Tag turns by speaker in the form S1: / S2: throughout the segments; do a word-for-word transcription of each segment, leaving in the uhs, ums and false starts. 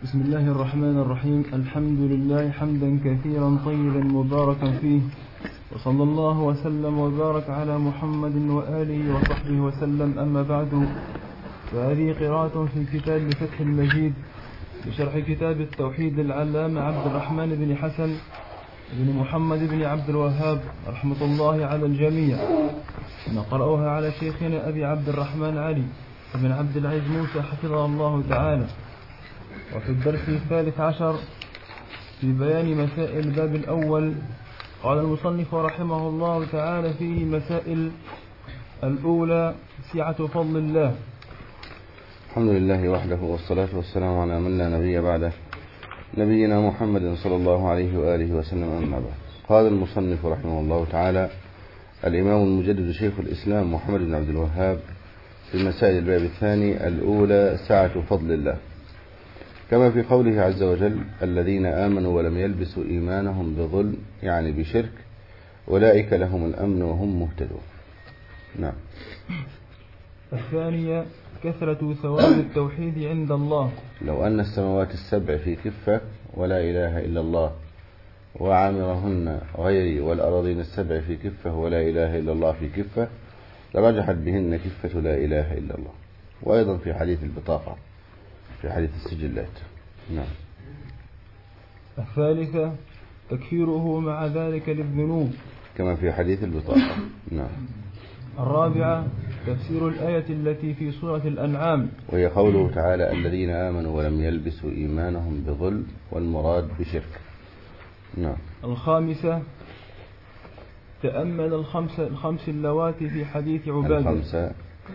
S1: بسم الله الرحمن الرحيم. الحمد لله حمدا كثيرا طيبا مباركا فيه، وصلى الله وسلم وبارك على محمد وآله وصحبه وسلم. أما بعد، فهذه قراءة في كتاب فتح المجيد بشرح كتاب التوحيد للعلامة عبد الرحمن بن حسن بن محمد بن عبد الوهاب رحمة الله على الجميع. نقرأها على شيخنا أبي عبد الرحمن علي بن عبد العزيز موسى حفظه الله تعالى. وفي الدرس الثالث عشر في بيان مسائل الباب الأول، قال المصنف رحمه الله تعالى فيه مسائل. الأولى سعة فضل الله.
S2: الحمد لله وحده، والصلاة والسلام على من لا نبي بعده، نبينا محمد صلى الله عليه وآله وسلم. أما بعد، قال المصنف رحمه الله تعالى الإمام المجدد شيخ الإسلام محمد بن عبد الوهاب في مسائل الباب الثاني: الأولى سعة فضل الله، كما في قوله عز وجل: الذين آمنوا ولم يلبسوا إيمانهم بظلم، يعني بشرك، أولئك لهم الأمن وهم مهتدون. نعم.
S1: الثانية كثرة ثواب التوحيد عند الله.
S2: لو أن السماوات السبع في كفة ولا إله إلا الله وعامرهن غيري، والأراضين السبع في كفة ولا إله إلا الله في كفة، لرجحت بهن كفة لا إله إلا الله. وأيضا في حديث البطاقة، في حديث السجلات. نعم.
S1: الثالثة تكفيره مع ذلك للذنوب،
S2: كما في حديث البطاقة. نعم.
S1: الرابعة تفسير الآية التي في سورة الأنعام،
S2: وهي قوله تعالى: الذين آمنوا ولم يلبسوا إيمانهم بظلم، والمراد بشرك. نعم.
S1: الخامسة تأمل الخمس الخمس اللواتي في حديث عبادة.
S2: الخمسة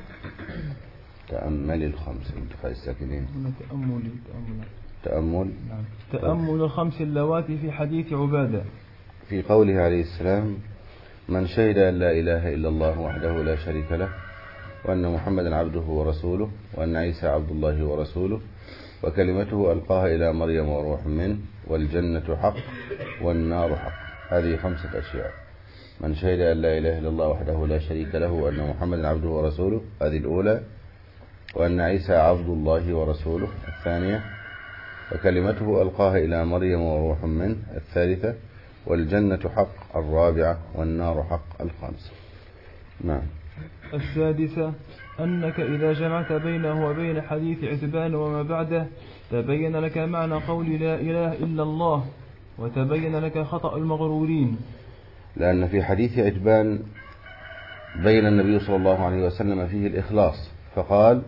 S2: تأمل الخمس انتفاع الساكنين.
S1: تأمل تأمل
S2: تأمل
S1: نعم. تأمل الخمس اللواتي في حديث عبادة،
S2: في قوله عليه السلام: من شهد أن لا إله إلا الله وحده لا شريك له، وأن محمدا عبده ورسوله، وأن عيسى عبد الله ورسوله، وكلمته ألقاها إلى مريم وروح منه، والجنة حق والنار حق. هذه خمسة أشياء: من شهد أن لا إله إلا الله وحده لا شريك له، وأن محمدا عبده ورسوله، هذه الأولى. وأن عيسى عبد الله ورسوله، الثانية. وكلمته ألقاها إلى مريم وروح منه، الثالثة. والجنة حق، الرابعة. والنار حق، الخامسة. نعم.
S1: السادسة أنك إذا جمعت بينه وبين حديث عتبان وما بعده تبين لك معنى قول لا إله إلا الله، وتبين لك خطأ المغرورين.
S2: لأن في حديث عتبان بين النبي صلى الله عليه وسلم فيه الإخلاص، فقال: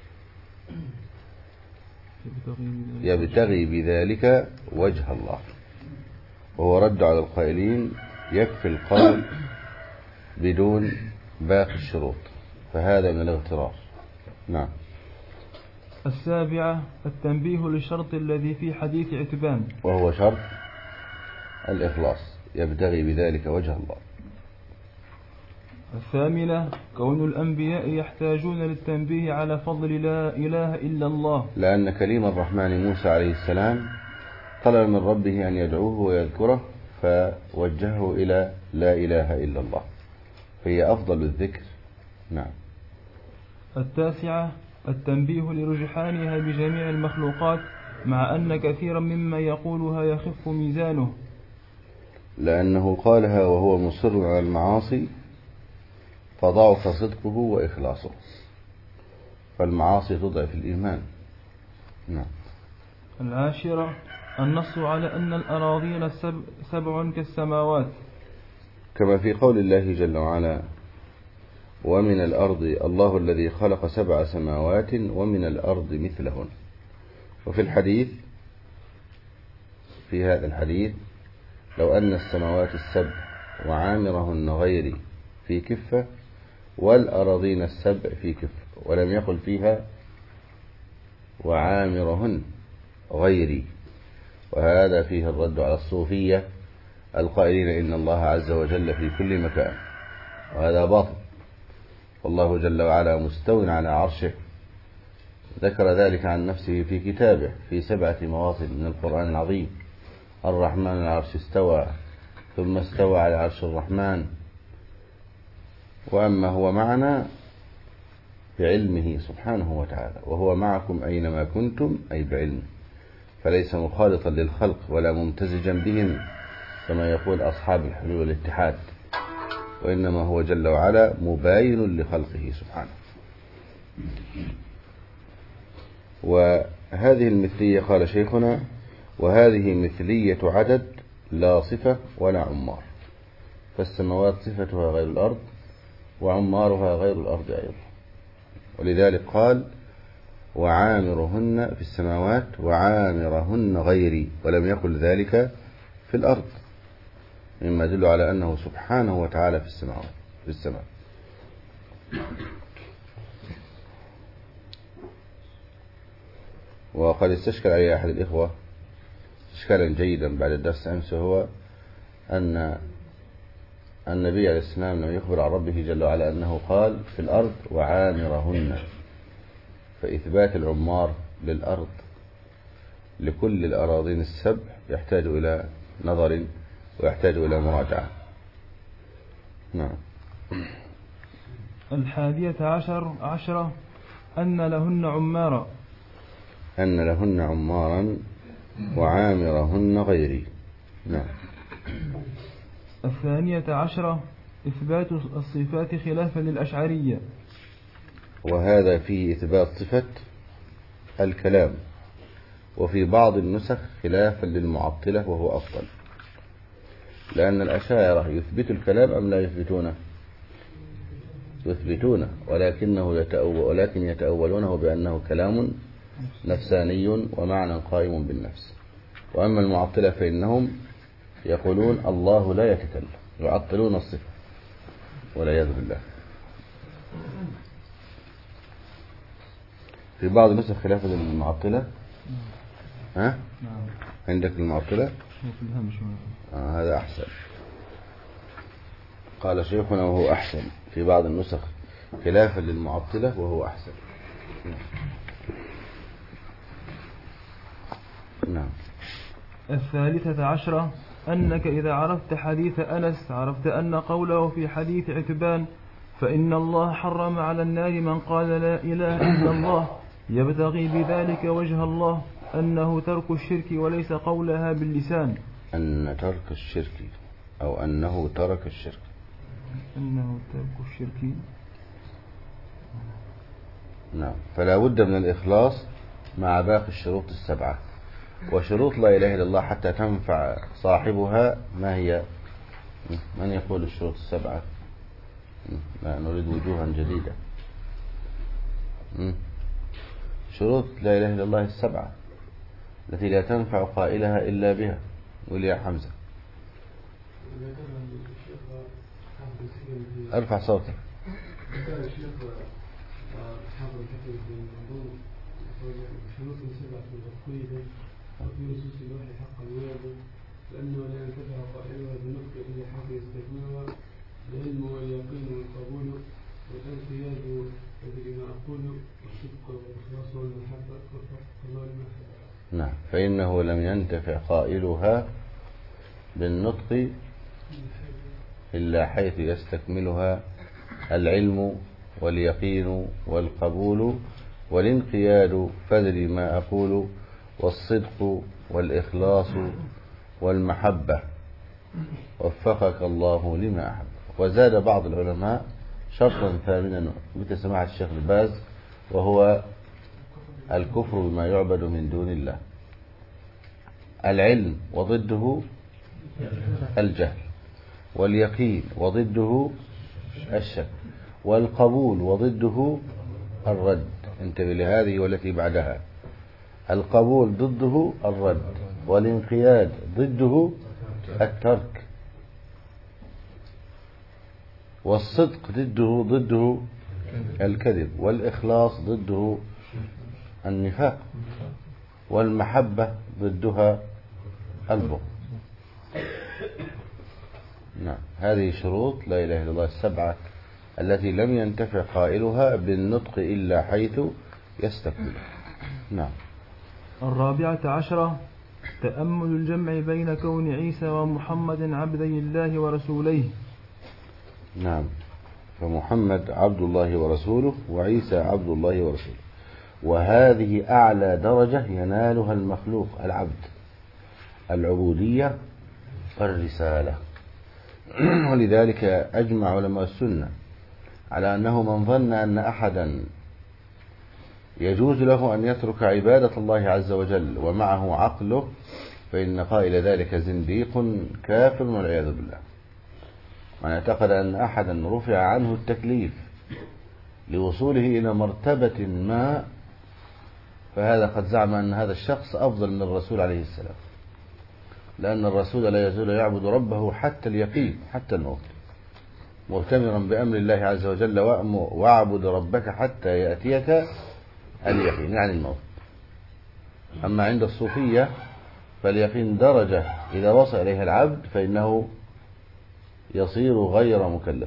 S2: يبتغي بذلك وجه الله، وهو رد على القائلين: يكفي القول بدون باقي الشروط، فهذا من الاغترار. نعم.
S1: السابعة التنبيه للشرط الذي في حديث عتبان،
S2: وهو شرط الإخلاص، يبتغي بذلك وجه الله.
S1: الثامنة كون الأنبياء يحتاجون للتنبيه على فضل لا إله إلا الله،
S2: لأن كليم الرحمن موسى عليه السلام طلب من ربه أن يدعوه ويذكره، فوجهه إلى لا إله إلا الله، فهي أفضل الذكر. نعم.
S1: التاسعة التنبيه لرجحانها بجميع المخلوقات، مع أن كثيرا مما يقولها يخف ميزانه،
S2: لأنه قالها وهو مصر على المعاصي، فضعف صدقه وإخلاصه، فالمعاصي تضعف الإيمان. نعم.
S1: العاشرة النص على أن الأراضين السبع سبع كالسماوات،
S2: كما في قول الله جل وعلا: ومن الأرض الله الذي خلق سبع سماوات ومن الأرض مثلهن. وفي الحديث، في هذا الحديث: لو أن السماوات السبع وعامرهن غيري في كفة، والأراضين السبع في كفة، ولم يقل فيها وعامرهن غيري. وهذا فيه الرد على الصوفية القائلين إن الله عز وجل في كل مكان، وهذا باطل. والله جل وعلا مستو على عرشه، ذكر ذلك عن نفسه في كتابه في سبعة مواطن من القرآن العظيم: الرحمن على العرش استوى، ثم استوى على عرش الرحمن. وأما هو معنا بعلمه سبحانه وتعالى، وهو معكم أينما كنتم، أي بعلمه. فليس مخالطا للخلق ولا ممتزجا بهم كما يقول أصحاب الحلول والاتحاد، وإنما هو جل وعلا مباين لخلقه سبحانه. وهذه المثلية قال شيخنا: وهذه مثلية عدد لا صفة ولا عمار، فالسماوات صفتها غير الأرض وعمارها غير الأرض أيضا، ولذلك قال: وعامرهن في السماوات وعامرهن غيري، ولم يقل ذلك في الأرض، مما يدل على أنه سبحانه وتعالى في السماوات في السماء. وقد استشكل علي أحد الإخوة إشكالا جيدا بعد الدرس أمس، وهو أن النبي عليه السلام لم يخبر عن ربه جل وعلا أنه قال في الأرض وعامرهن، فإثبات العمار للأرض لكل الأراضين السبع يحتاج إلى نظر ويحتاج إلى مراجعة. نعم.
S1: الحادية عشر عشرة أن لهن عمارا
S2: أن لهن عمارا وعامرهن غيري. نعم.
S1: الثانية عشرة إثبات الصفات خلافا للأشعرية،
S2: وهذا فيه إثبات صفة الكلام، وفي بعض النسخ خلافا للمعطلة وهو أفضل، لأن الأشاعرة يثبت الكلام أم لا يثبتونه؟ يثبتونه، ولكنه يتأول ولكن يتأولونه بأنه كلام نفساني ومعنى قائم بالنفس. وأما المعطلة فإنهم يقولون الله لا يتكلم، يعطلون الصفة والعياذ بالله. في بعض النسخ خلافا للمعطلة. ها؟ عندك المعطلة؟ آه هذا أحسن. قال شيخنا وهو أحسن، في بعض النسخ خلافا للمعطلة وهو أحسن. نعم.
S1: الثالثة عشرة أنك إذا عرفت حديث أنس عرفت أن قوله في حديث عتبان فإن الله حرم على النار من قال لا إله إلا الله يبتغي بذلك وجه الله أنه ترك الشرك وليس قولها باللسان.
S2: أن ترك الشرك أو أنه ترك الشرك
S1: أنه ترك الشرك.
S2: نعم. فلا بد من الإخلاص مع باقي الشروط السبعة. وشروط لا إله إلا الله حتى تنفع صاحبها ما هي؟ من يقول الشروط السبعة؟ لا نريد وجوها جديدة. شروط لا إله إلا الله السبعة التي لا تنفع قائلها إلا بها. قول يا حمزة. ارفع صوتك.
S3: شروط سبعة تقويدا وفي نصوص الوحي حقا وارد، لأنه لا ينتفع قائلها بنطق إلا حق يستكملها العلم واليقين والقبول والانقياد بما أقول والصدق والإخلاص والمحبة والفقه الله والمحبة.
S2: نعم. فإنه لم ينتفع قائلها بالنطق إلا حيث يستكملها العلم واليقين والقبول والانقياد فادري ما أقول والصدق والإخلاص والمحبة وفقك الله لما أحب. وزاد بعض العلماء شرطا ثامنا مثل سماحة الشيخ الباز، وهو الكفر بما يعبد من دون الله. العلم وضده الجهل، واليقين وضده الشك، والقبول وضده الرد. انتبه لهذه والتي بعدها. القبول ضده الرد، والانقياد ضده الترك، والصدق ضده ضده الكذب، والإخلاص ضده النفاق، والمحبة ضدها البغض. نعم. هذه شروط لا إله إلا الله السبعة التي لم ينتفع قائلها بالنطق إلا حيث يستكمل. نعم.
S1: الرابعة عشرة تأمل الجمع بين كون عيسى ومحمد عبدي الله ورسوليه.
S2: نعم. فمحمد عبد الله ورسوله، وعيسى عبد الله ورسوله. وهذه أعلى درجة ينالها المخلوق العبد، العبودية والرسالة. ولذلك أجمع علماء السنة على أنه من ظن أن أحدا يجوز له أن يترك عبادة الله عز وجل ومعه عقله فإن قائل ذلك زنديق كافر والعياذ بالله. من اعتقد أن أحدا رفع عنه التكليف لوصوله إلى مرتبة ما فهذا قد زعم أن هذا الشخص أفضل من الرسول عليه السلام، لأن الرسول لا يزال يعبد ربه حتى اليقين حتى الموت، مؤتمرا بأمر الله عز وجل واعبد ربك حتى يأتيك اليقين يعني الموت. أما عند الصوفية فاليقين درجة إذا وصل إليها العبد فإنه يصير غير مكلف.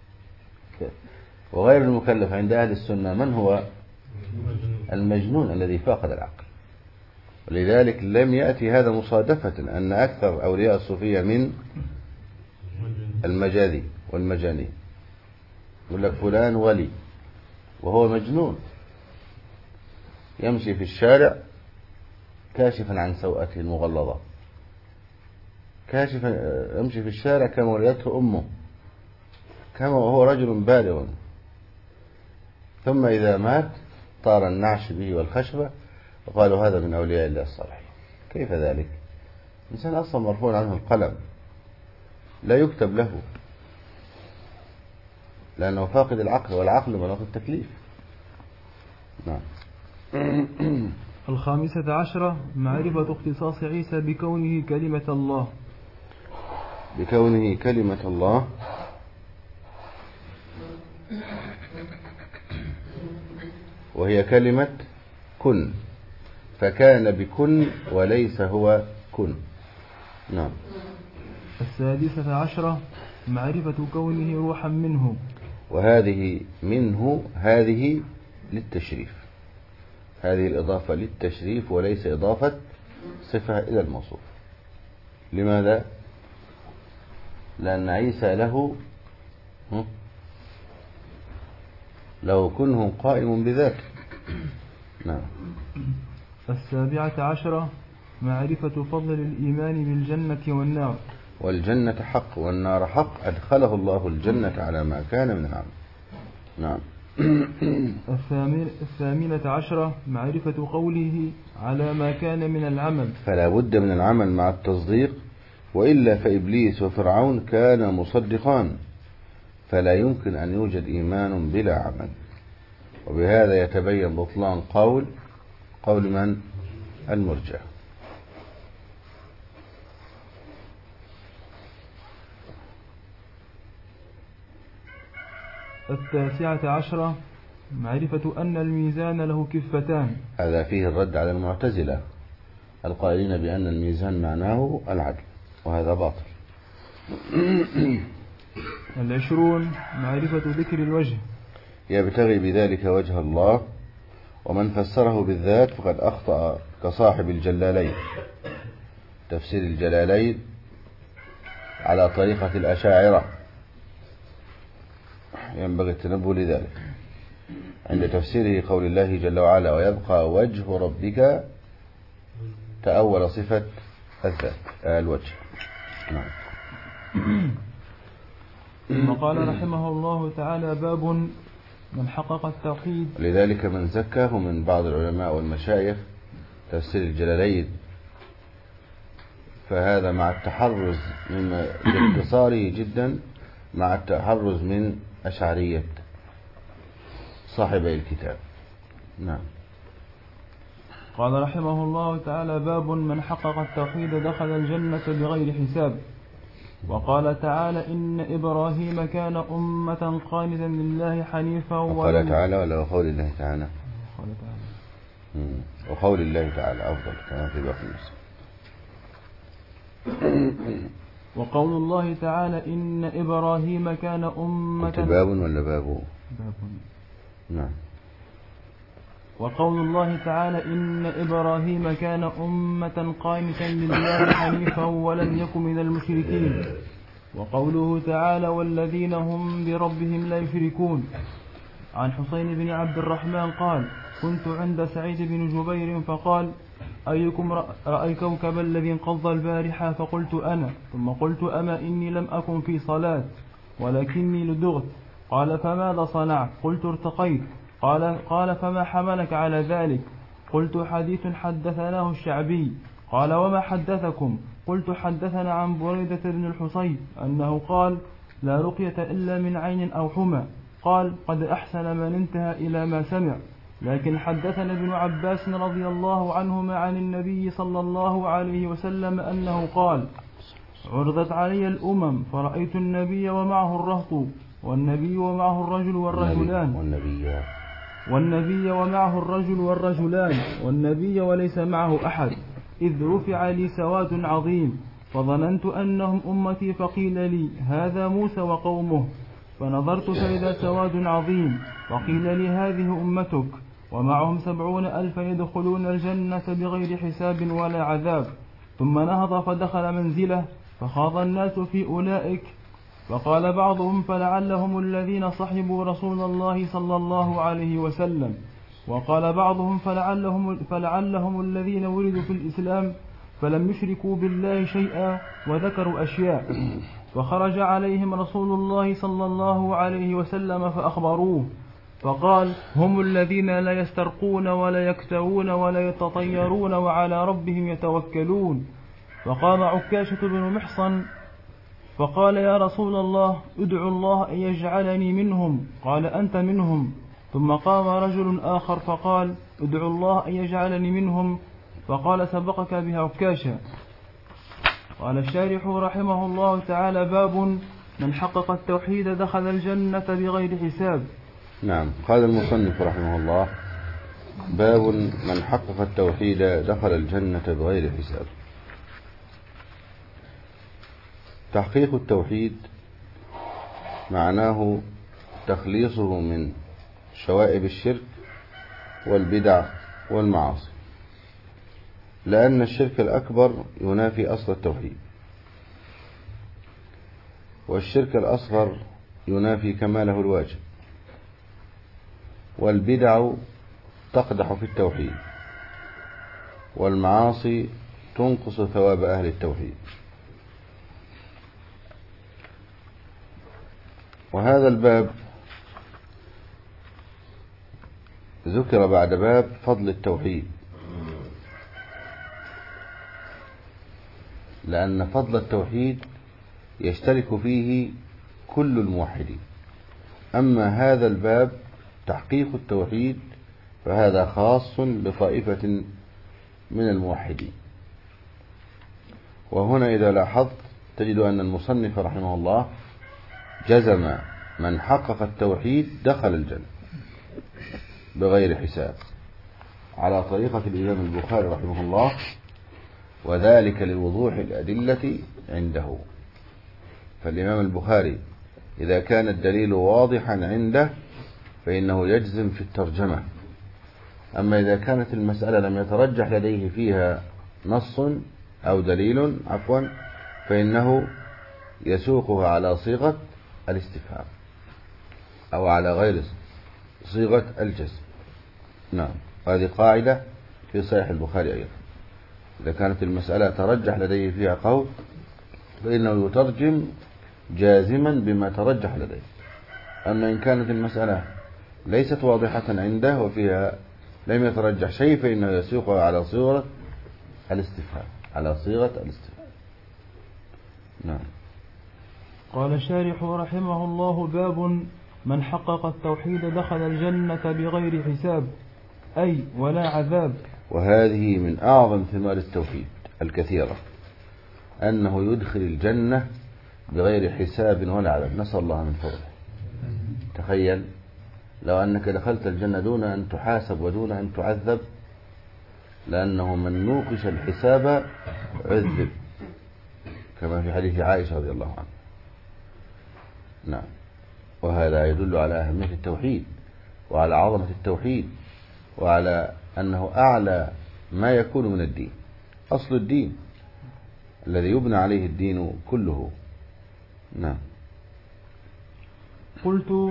S2: وغير المكلف عند أهل السنة من هو؟ المجنون الذي فاقد العقل. ولذلك لم يأتي هذا مصادفة أن أكثر أولياء الصوفية من المجاذي والمجانين. يقول لك فلان ولي وهو مجنون يمشي في الشارع كاشفا عن سوءته المغلظة، كاشفا يمشي في الشارع كما ولدته أمه، كما وهو رجل بالغ، ثم إذا مات طار النعش به والخشبة وقالوا هذا من أولياء الله الصالحين. كيف ذلك؟ الإنسان أصلا مرفوع عنه القلم لا يكتب له لأنه فاقد العقل، والعقل مناط التكليف. نعم.
S1: الخامسة عشرة معرفة اختصاص عيسى بكونه كلمة الله.
S2: بكونه كلمة الله وهي كلمة كن، فكان بكن وليس هو كن. نعم.
S1: السادسة عشرة معرفة كونه روحا منه،
S2: وهذه منه هذه للتشريف، هذه الإضافة للتشريف وليس إضافة صفة إلى الموصوف. لماذا؟ لأن عيسى له له كنه قائم بذاته. نعم.
S1: السابعة عشرة معرفة فضل الإيمان بالجنة والنار.
S2: والجنة حق والنار حق، أدخله الله الجنة على ما كان من العمل. نعم.
S1: الثامنة عشرة معرفة قوله على ما كان من العمل،
S2: فلا بد من العمل مع التصديق، وإلا فإبليس وفرعون كان مصدقان، فلا يمكن أن يوجد إيمان بلا عمل. وبهذا يتبين بطلان قول قول من؟ المرجئة.
S1: التاسعة عشرة معرفة أن الميزان له كفتان.
S2: هذا فيه الرد على المعتزلة القائلين بأن الميزان معناه العدل، وهذا باطل.
S1: العشرون معرفة ذكر الوجه،
S2: يبتغي بذلك وجه الله، ومن فسره بالذات فقد أخطأ كصاحب الجلالين، تفسير الجلالين على طريقة الأشاعرة، ينبغي التنبه لذلك عند تفسيره قول الله جل وعلا ويبقى وجه ربك، تأول صفة الذات الوجه. نعم.
S1: ثم قال رحمه الله تعالى باب من حقق التوحيد.
S2: لذلك من زكاه من بعض العلماء والمشايخ تفسير الجلالين، فهذا مع التحرز من اختصاره جدا، مع التحرز من أشعرية صاحبي الكتاب. نعم.
S1: قال رحمه الله تعالى باب من حقق التوحيد دخل الجنة بغير حساب. وقال تعالى إن إبراهيم كان أمة قانتا لله حنيفا.
S2: وقال تعالى ولا وقول الله تعالى؟
S1: وقال تعالى.
S2: وقول الله تعالى أفضل كما في باقي النص.
S1: وقول الله تعالى إن إبراهيم كان أمة.
S2: باب ولا باب؟
S1: باب.
S2: نعم.
S1: وقول الله تعالى إن إبراهيم كان أمة قانتا لله حنيفا ولم يكن من المشركين. وقوله تعالى والذين هم بربهم لا يشركون. عن حسين بن عبد الرحمن قال كنت عند سعيد بن جبير فقال أيكم رأى كوكب الذي انقض البارحة؟ فقلت أنا. ثم قلت أما إني لم أكن في صلاة ولكني لدغت. قال فماذا صنعت؟ قلت ارتقيت. قال, قال فما حملك على ذلك؟ قلت حديث حدثناه الشعبي. قال وما حدثكم؟ قلت حدثنا عن بريدة بن الحصيب أنه قال لا رقية إلا من عين أو حمى. قال قد أحسن من انتهى إلى ما سمع. لكن حدثنا ابن عباس رضي الله عنهما عن النبي صلى الله عليه وسلم أنه قال عرضت علي الأمم فرأيت النبي ومعه الرهط والنبي ومعه الرجل والرجلان
S2: والنبي
S1: والنبي ومعه الرجل والرجلان والنبي وليس معه أحد، إذ رفع لي سواد عظيم فظننت أنهم أمتي فقيل لي هذا موسى وقومه، فنظرت فإذا سواد عظيم فقيل لي هذه أمتك ومعهم سبعون ألفا يدخلون الجنة بغير حساب ولا عذاب. ثم نهض فدخل منزله فخاض الناس في أولئك، فقال بعضهم فلعلهم الذين صحبوا رسول الله صلى الله عليه وسلم، وقال بعضهم فلعلهم, فلعلهم الذين ولدوا في الإسلام فلم يشركوا بالله شيئا وذكروا أشياء. فخرج عليهم رسول الله صلى الله عليه وسلم فأخبروه فقال هم الذين لا يسترقون ولا يكتوون ولا يتطيرون وعلى ربهم يتوكلون. فقام عكاشة بن محصن فقال يا رسول الله ادعو الله أن يجعلني منهم. قال أنت منهم. ثم قام رجل آخر فقال ادعو الله أن يجعلني منهم. فقال سبقك بها عكاشة. قال الشارح رحمه الله تعالى باب من حقق التوحيد دخل الجنة بغير حساب.
S2: نعم. قال المصنف رحمه الله باب من حقق التوحيد دخل الجنة بغير حساب. تحقيق التوحيد معناه تخليصه من شوائب الشرك والبدع والمعاصي، لأن الشرك الأكبر ينافي أصل التوحيد، والشرك الأصغر ينافي كماله الواجب، والبدع تقدح في التوحيد، والمعاصي تنقص ثواب أهل التوحيد. وهذا الباب ذكر بعد باب فضل التوحيد، لأن فضل التوحيد يشترك فيه كل الموحدين. أما هذا الباب تحقيق التوحيد فهذا خاص بطائفة من الموحدين. وهنا إذا لاحظت تجد أن المصنف رحمه الله جزم من حقق التوحيد دخل الجنة بغير حساب على طريقة الإمام البخاري رحمه الله، وذلك لوضوح الأدلة عنده. فالإمام البخاري إذا كان الدليل واضحا عنده فإنه يجزم في الترجمة. أما إذا كانت المسألة لم يترجح لديه فيها نص أو دليل عفوا فإنه يسوقها على صيغة الاستفهام أو على غير صيغة الجزم. نعم. هذه قاعدة في صحيح البخاري أيضا، إذا كانت المسألة ترجح لديه فيها قول فإنه يترجم جازما بما ترجح لديه. أما إن كانت المسألة ليست واضحة عنده وفيها لم يترجح شيء فإنه يسوقها على صيغة الاستفهام على صيغة الاستفهام. نعم.
S1: قال الشارح رحمه الله باب من حقق التوحيد دخل الجنة بغير حساب، أي ولا عذاب.
S2: وهذه من أعظم ثمار التوحيد الكثيرة، أنه يدخل الجنة بغير حساب ولا عذاب. نسأل الله من فضله. تخيل لو أنك دخلت الجنة دون أن تحاسب ودون أن تعذب، لأنه من نوقش الحساب عذب، كما في حديث عائشة رضي الله عنها. نعم. وهذا يدل على أهمية التوحيد وعلى عظمة التوحيد وعلى أنه أعلى ما يكون من الدين، أصل الدين الذي يبنى عليه الدين كله. نعم.
S1: قلت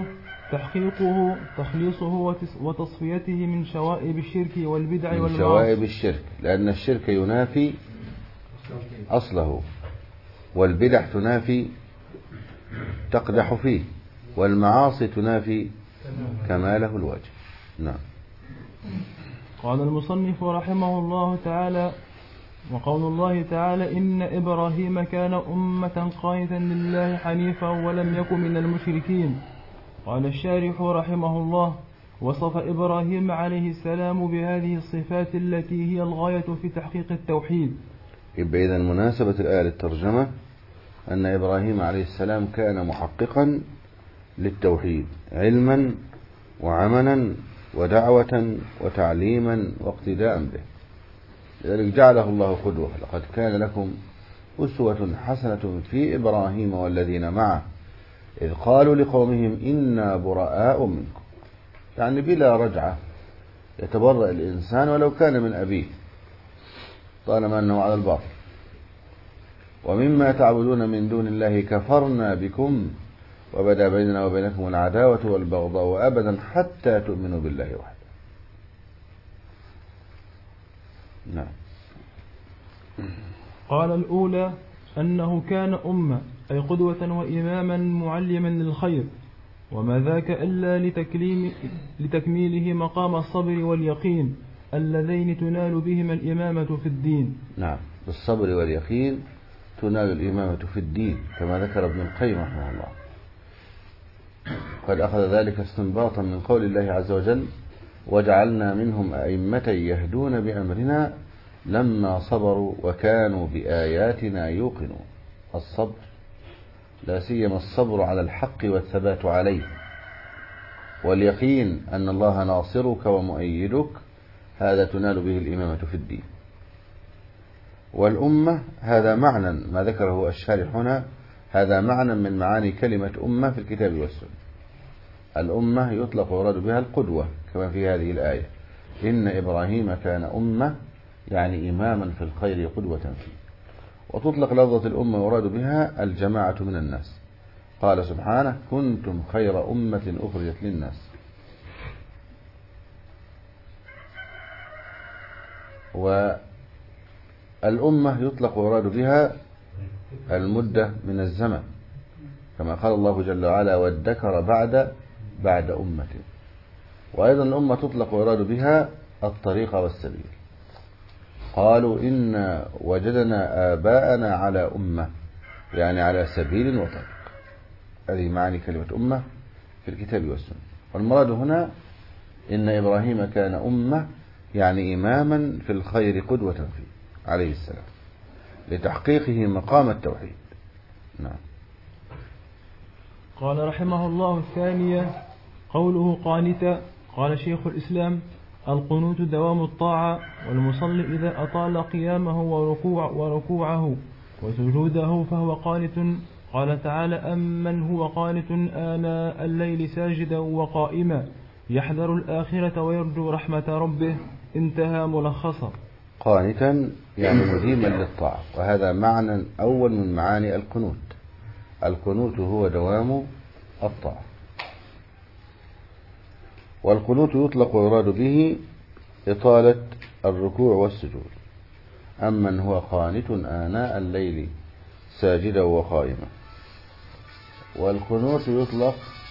S1: تحقيقه تخليصه وتصفيته من شوائب الشرك والبدع والمعاصي.
S2: من شوائب الشرك، لأن الشرك ينافي أصله، والبدع تنافي تقدح فيه، والمعاصي تنافي كماله الواجب. نعم.
S1: قال المصنف رحمه الله تعالى: وقول الله تعالى: إن إبراهيم كان أمة قانتا لله حنيفا ولم يكن من المشركين. قال الشارح رحمه الله: وصف إبراهيم عليه السلام بهذه الصفات التي هي الغاية في تحقيق التوحيد.
S2: يبقى إذن مناسبة الآية للترجمة أن إبراهيم عليه السلام كان محققا للتوحيد علما وعملا ودعوة وتعليما واقتداء به، لذلك جعله الله قدوة. لقد كان لكم أسوة حسنة في إبراهيم والذين معه إذ قالوا لقومهم إنا براء منكم، يعني بلا رجعة يتبرأ الإنسان ولو كان من أبيه طالما أنه على الباطل. ومما تعبدون من دون الله كفرنا بكم وبدا بيننا وبينكم العداوة والبغضاء أبدا حتى تؤمنوا بالله وحده. نعم.
S1: قال الأولى أنه كان أمة، أي قدوة وإماما معلما للخير، وما ذاك إلا لتكليم لتكميله مقام الصبر واليقين اللذين تنال بهما الإمامة في الدين.
S2: نعم، بالصبر واليقين تنال الإمامة في الدين، كما ذكر ابن القيم رحمه الله. قد أخذ ذلك استنباطا من قول الله عز وجل: وجعلنا منهم أئمة يهدون بأمرنا لما صبروا وكانوا بآياتنا يوقنون. الصبر، لا سيما الصبر على الحق والثبات عليه، واليقين أن الله ناصرك ومؤيدك، هذا تنال به الإمامة في الدين. والأمة هذا معنى ما ذكره الشارح هنا، هذا معنى من معاني كلمة أمة في الكتاب والسنة. الأمة يطلق ويراد بها القدوة كما في هذه الآية: إن إبراهيم كان أمة، يعني إماما في الخير قدوة فيه. وتطلق لفظة الأمة ويراد بها الجماعة من الناس. قال سبحانه: كنتم خير أمة أخرجت للناس. والأمة يطلق ويراد بها المدة من الزمن، كما قال الله جل وعلا: وادكر بعد بعد أمة. وأيضا الأمة تطلق ويراد بها الطريق والسبيل. قالوا إن وجدنا آباءنا على أمة، يعني على سبيل وطريق. هذه معاني كلمة أمة في الكتاب والسنة. والمراد هنا إن إبراهيم كان أمة، يعني إماما في الخير قدوة فيه عليه السلام، لتحقيقه مقام التوحيد. نعم.
S1: قال رحمه الله الثانية: قوله قانتا. قال شيخ الإسلام: القنوت دوام الطاعة، والمصلي إذا أطال قيامه وركوع وركوعه وسجوده فهو قانت. قال تعالى: أمن هو قانت آناء الليل ساجدا وقائما يحذر الآخرة ويرجو رحمة ربه. انتهى ملخصا.
S2: قانتا يعني مديما للطاعة، وهذا معنى أول من معاني القنوت. القنوت هو دوام الطاعة. والقنوت يطلق ويراد به إطالة الركوع والسجود. أمن هو قانت آناء الليل ساجدا وقائما. والقنوت يطلق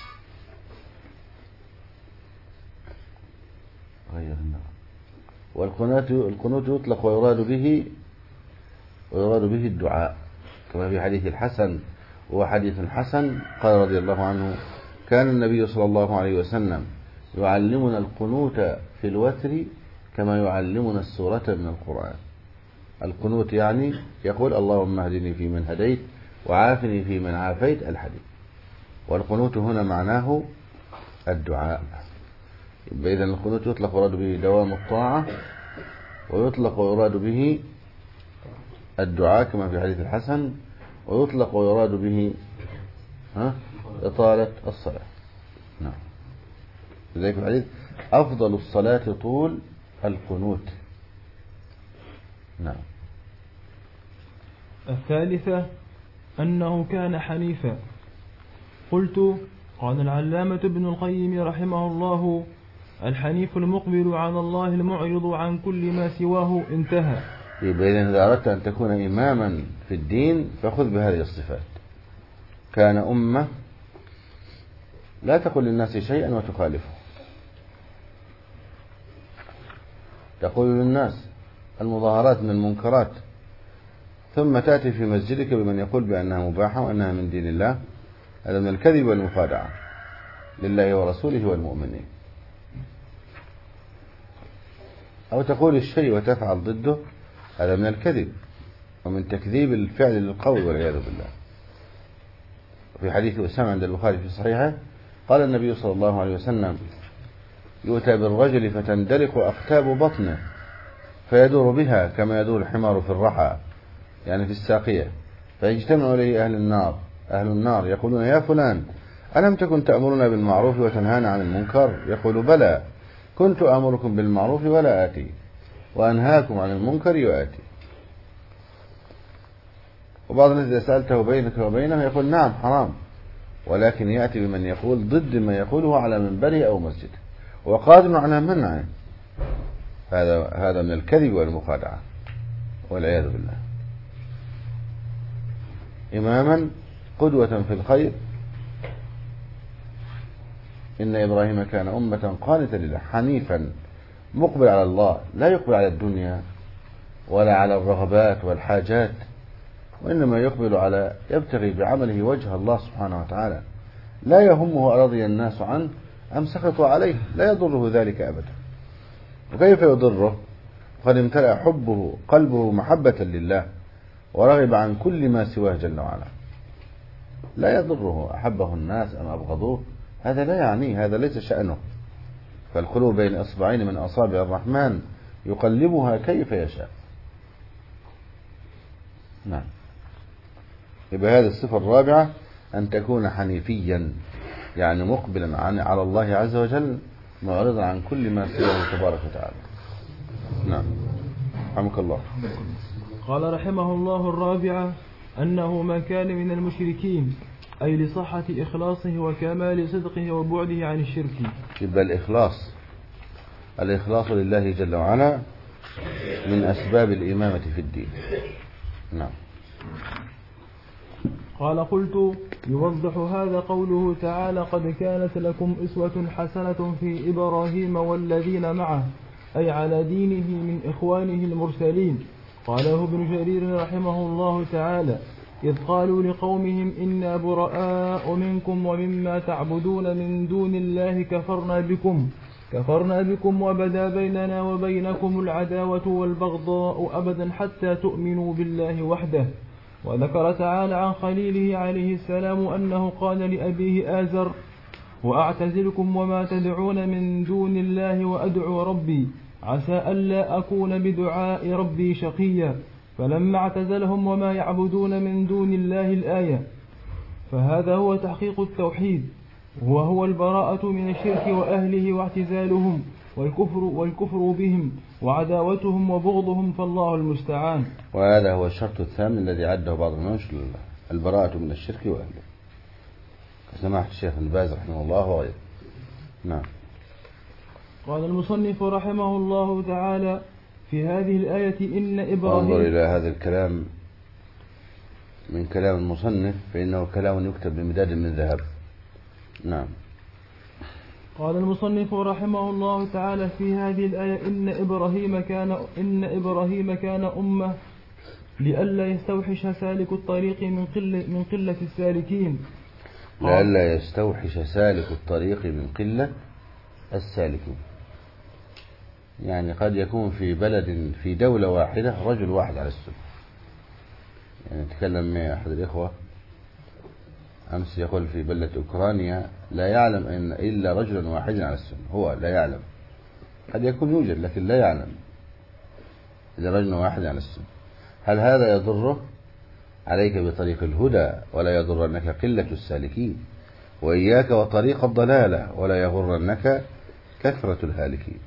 S2: غير والقنوت القنوت يطلق ويراد به ويراد به الدعاء، كما في حديث الحسن، وهو حديث حسن. قال رضي الله عنه: كان النبي صلى الله عليه وسلم يعلمنا القنوت في الوتر كما يعلمنا السورة من القرآن. القنوت يعني يقول: اللهم اهدني فيمن هديت وعافني فيمن عافيت، الحديث. والقنوت هنا معناه الدعاء. إذن القنوت يطلق ويراد به دوام الطاعة، ويطلق ويراد به الدعاء كما في حديث الحسن، ويطلق ويراد به ها إطالة الصلاة. نعم. لذلك في الحديث: أفضل الصلاة طول القنوت. نعم.
S1: الثالثة أنه كان حنيفا. قلت: قال العلامة ابن القيم رحمه الله: الحنيف المقبل على الله المعرض عن كل ما سواه. انتهى.
S2: يبقى إذا أردت أن تكون إماما في الدين فخذ بهذه الصفات. كان أمة لا تقول للناس شيئا وتخالفه، تقول للناس المظاهرات من المنكرات، ثم تأتي في مسجدك بمن يقول بأنها مباحة وأنها من دين الله. هذا من الكذب والمخادعة لله ورسوله والمؤمنين. أو تقول الشيء وتفعل ضده، هذا من الكذب ومن تكذيب الفعل للقول والعياذ بالله. في حديث أسامة عند البخاري في صحيحه قال النبي صلى الله عليه وسلم: يؤتى بالرجل فتندلق أقتاب بطنه فيدور بها كما يدور الحمار في الرحى، يعني في الساقية، فيجتمع إليه أهل النار أهل النار يقولون: يا فلان، ألم تكن تأمرنا بالمعروف وتنهانا عن المنكر؟ يقول: بلى، كنت أمركم بالمعروف ولا آتي، وأنهاكم عن المنكر وآتي. وبعض الناس إذا سألته بينك وبينه يقول: نعم حرام، ولكن يأتي بمن يقول ضد ما يقوله على منبره أو مسجده وقادر على منعه. هذا هذا من الكذب والمخادعة والعياذ بالله. إماما قدوة في الخير. إن إبراهيم كان أمة قانتا لله حنيفا مقبل على الله، لا يقبل على الدنيا ولا على الرغبات والحاجات، وإنما يقبل على يبتغي بعمله وجه الله سبحانه وتعالى. لا يهمه أرضي الناس عنه أم سخطوا عليه، لا يضره ذلك أبدا. وكيف يضره؟ قد امتلأ حبه قلبه محبة لله ورغب عن كل ما سواه جل وعلا. لا يضره أحبه الناس أم أبغضوه، هذا لا يعنيه، هذا ليس شأنه. فالقلوب بين إصبعين من أصابع الرحمن يقلبها كيف يشاء. نعم. يبقى هذه الصفة الرابعة أن تكون حنيفيا، يعني مقبلا عن على الله عز وجل، معرضا عن كل ما سواه تبارك وتعالى. نعم. رحمك الله.
S1: قال رحمه الله: الرابعة أنه ما كان من المشركين، أي لصحة إخلاصه وكمال صدقه وبعده عن الشرك.
S2: يبقى الإخلاص الإخلاص لله جل وعلا من أسباب الإمامة في الدين. نعم.
S1: قال: قلت: يوضح هذا قوله تعالى: قد كانت لكم أسوة حسنة في إبراهيم والذين معه، أي على دينه من إخوانه المرسلين. قاله ابن جرير رحمه الله تعالى: إذ قالوا لقومهم إنا براء منكم ومما تعبدون من دون الله كفرنا بكم كفرنا بكم وبدا بيننا وبينكم العداوة والبغضاء أبدا حتى تؤمنوا بالله وحده. وذكر تعالى عن خليله عليه السلام أنه قال لأبيه آزر: وأعتزلكم وما تدعون من دون الله وأدعو ربي عسى ألا أكون بدعاء ربي شقيا. فلما اعتزلهم وما يعبدون من دون الله الآية. فهذا هو تحقيق التوحيد، وهو البراءة من الشرك وأهله واعتزالهم والكفر, والكفر بهم وعداوتهم وبغضهم، فالله المستعان.
S2: وهذا هو الشرط الثامن الذي عده بعض الناس، البراءة من الشرك وأهله، كسماحة الشيخ ابن باز رحمه الله وغيره. نعم.
S1: قال المصنف رحمه الله تعالى في هذه الآية: إن إبراهيم.
S2: انظر إلى هذا الكلام من كلام المصنف، فإنه كلام يكتب بمداد من ذهب. نعم.
S1: قال المصنف رحمه الله تعالى في هذه الآية: إن إبراهيم كان إن إبراهيم كان أمة لئلا يستوحش سالك الطريق من قلة من قلة السالكين.
S2: لئلا يستوحش سالك الطريق من قلة السالكين، يعني قد يكون في بلد في دولة واحدة رجل واحد على السنة. يعني تكلم مع أحد الإخوة أمس يقول في بلدة أوكرانيا لا يعلم أن إلا رجلا واحدا على السنة، هو لا يعلم، قد يكون يوجد لكن لا يعلم إلا رجلا واحدا على السنة. هل هذا يضره؟ عليك بطريق الهدى ولا يضرنك قلة السالكين، وإياك وطريق الضلالة ولا يغرنك كثرة الهالكين.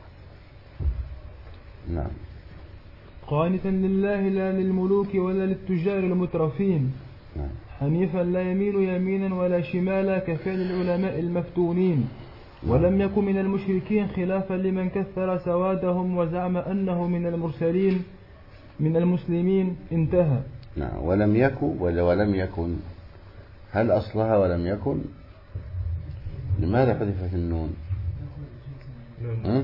S2: نعم.
S1: قانتا لله لا للملوك ولا للتجار المترفين.
S2: نعم.
S1: حنيفا لا يميل يمينا ولا شمالا كفعل العلماء المفتونين، ولم يكن من المشركين خلافا لمن كثر سوادهم وزعم أنه من المرسلين من المسلمين. انتهى.
S2: نعم. ولم يكن ولا ولم يكن، هل أصلها ولم يكن؟ لماذا حذفت النون؟ ها؟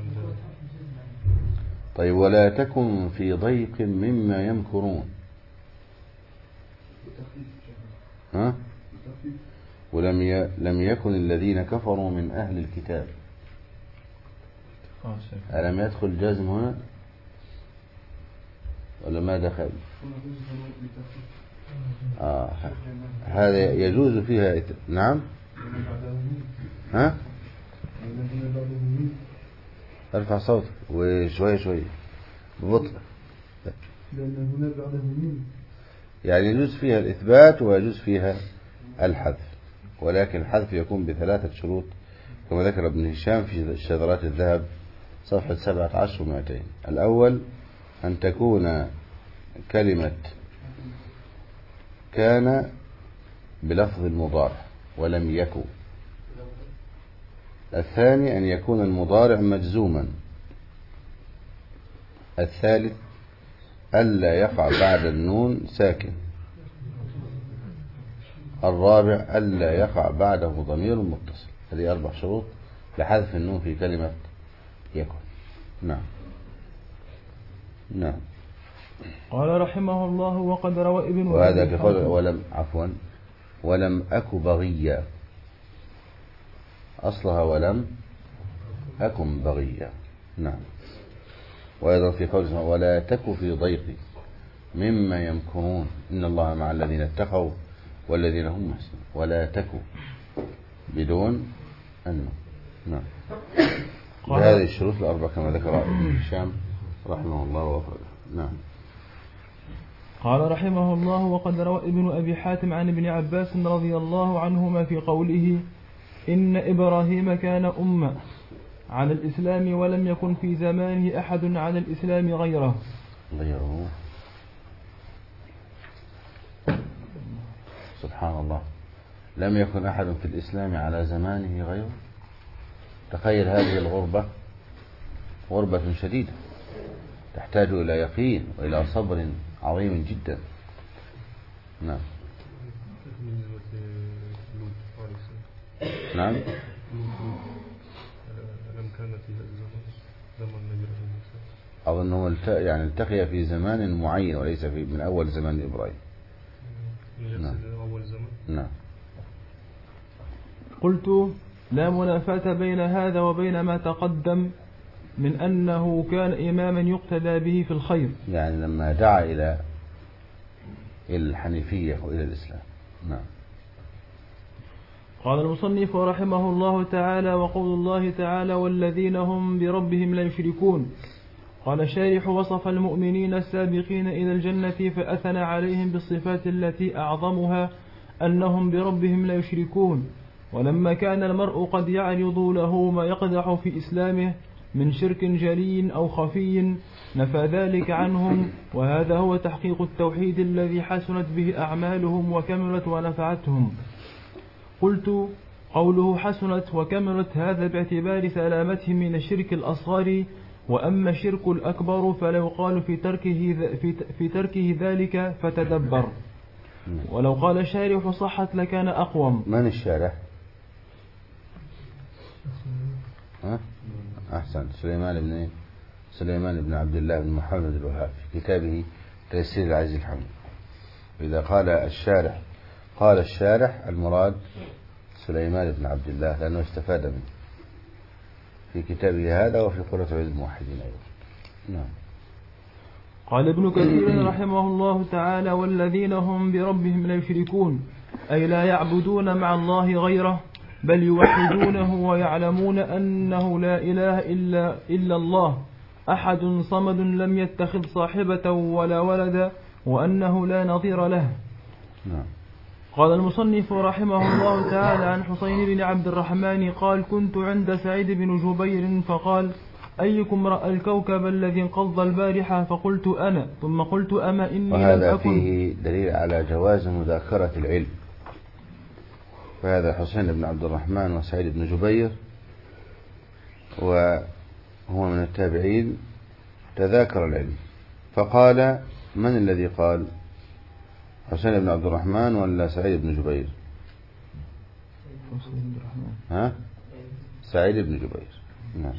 S2: طيب ولا تكن في ضيق مما يمكرون، ها؟ ولم ي... لم يكن الذين كفروا من أهل الكتاب. ألم يدخل جازم هنا ولا ما دخل؟ آه. هذا يجوز فيها إت... نعم. ها؟ ارفع صوتك وشوية شوية ببطء. يعني يجوز فيها الإثبات ويجوز فيها الحذف، ولكن الحذف يكون بثلاثة شروط كما ذكر ابن هشام في شذرات الذهب صفحة سبعة عشر ومائتين. الأول أن تكون كلمة كان بلفظ المضارع ولم يكن. الثاني أن يكون المضارع مجزوما. الثالث ألا يقع بعد النون ساكن. الرابع ألا يقع بعده ضمير متصل. هذه أربع شروط لحذف النون في كلمة يكن. نعم. نعم.
S1: قال رحمه الله وقد روى ابن
S2: وهذا كقول ولم عفوا ولم أك بغيا، أصلها ولم أكن بغيا. نعم. وأيضا في قوله ولا تك في ضيق مما يمكرون إن الله مع الذين اتقوا والذين هم محسنون. ولا تك بدون أنه. نعم. بهذه الشروط الأربع كما ذكر ابن هشام رحمه الله وفقه. نعم.
S1: قال رحمه الله وقد روى ابن أبي حاتم عن ابن عباس رضي الله عنهما في قوله إن إبراهيم كان أمة على الإسلام ولم يكن في زمانه أحد على الإسلام غيره.
S2: غيره سبحان الله، لم يكن أحد في الإسلام على زمانه غيره. تخيل هذه الغربة، غربة شديدة تحتاج إلى يقين وإلى صبر عظيم جدا. نعم. نعم.
S3: لم كان في زمن إبراهيم
S2: أظنه الت... يعني التقي في زمان معين وليس في من أول زمان إبراهيم.
S3: نعم. أول زمان.
S2: نعم.
S1: قلت لا منافاة بين هذا وبين ما تقدم من أنه كان إماما يقتدى به في الخير،
S2: يعني لما دعا إلى الحنيفية وإلى الإسلام. نعم.
S1: قال المصنف رحمه الله تعالى وقول الله تعالى والذين هم بربهم لا يشركون. قال الشارح وصف المؤمنين السابقين إلى الجنة فأثنى عليهم بالصفات التي أعظمها أنهم بربهم لا يشركون. ولما كان المرء قد يعرض له ما يقدح في إسلامه من شرك جلي أو خفي نفى ذلك عنهم، وهذا هو تحقيق التوحيد الذي حسنت به أعمالهم وكملت ونفعتهم. قلت قوله حسنت وكملت هذا باعتبار سلامتهم من الشرك الأصغر، وأما الشرك الأكبر فلا يقال في تركه, في تركه ذلك فتدبر. ولو قال الشارح صحت لكان أقوم.
S2: من الشارح؟ ها؟ أحسن. سليمان بن سليمان بن عبد الله بن محمد الوهاب في كتابه تيسير العزيز الحميد. إذا قال الشارح قال الشارح المراد سليمان بن عبد الله لأنه استفاد منه في كتابه هذا وفي قرة عيد الموحدين أيضا. نعم.
S1: قال ابن كثير رحمه الله تعالى والذين هم بربهم لا يشركون أي لا يعبدون مع الله غيره بل يوحدونه ويعلمون أنه لا إله إلا, إلا الله أحد صمد لم يتخذ صاحبة ولا ولدا وأنه لا نظير له.
S2: نعم.
S1: قال المصنف رحمه الله تعالى عن حسين بن عبد الرحمن قال كنت عند سعيد بن جبير فقال أيكم رأى الكوكب الذي انقض البارحة؟ فقلت أنا. ثم قلت أما إني لم
S2: وهذا
S1: أكن.
S2: فيه دليل على جواز مذاكرة العلم. فهذا حسين بن عبد الرحمن وسعيد بن جبير وهو من التابعين تذاكر العلم، فقال: من الذي قال؟ حسين بن عبد الرحمن ولا سعيد بن جبير؟ ها؟ سعيد بن جبير. نعم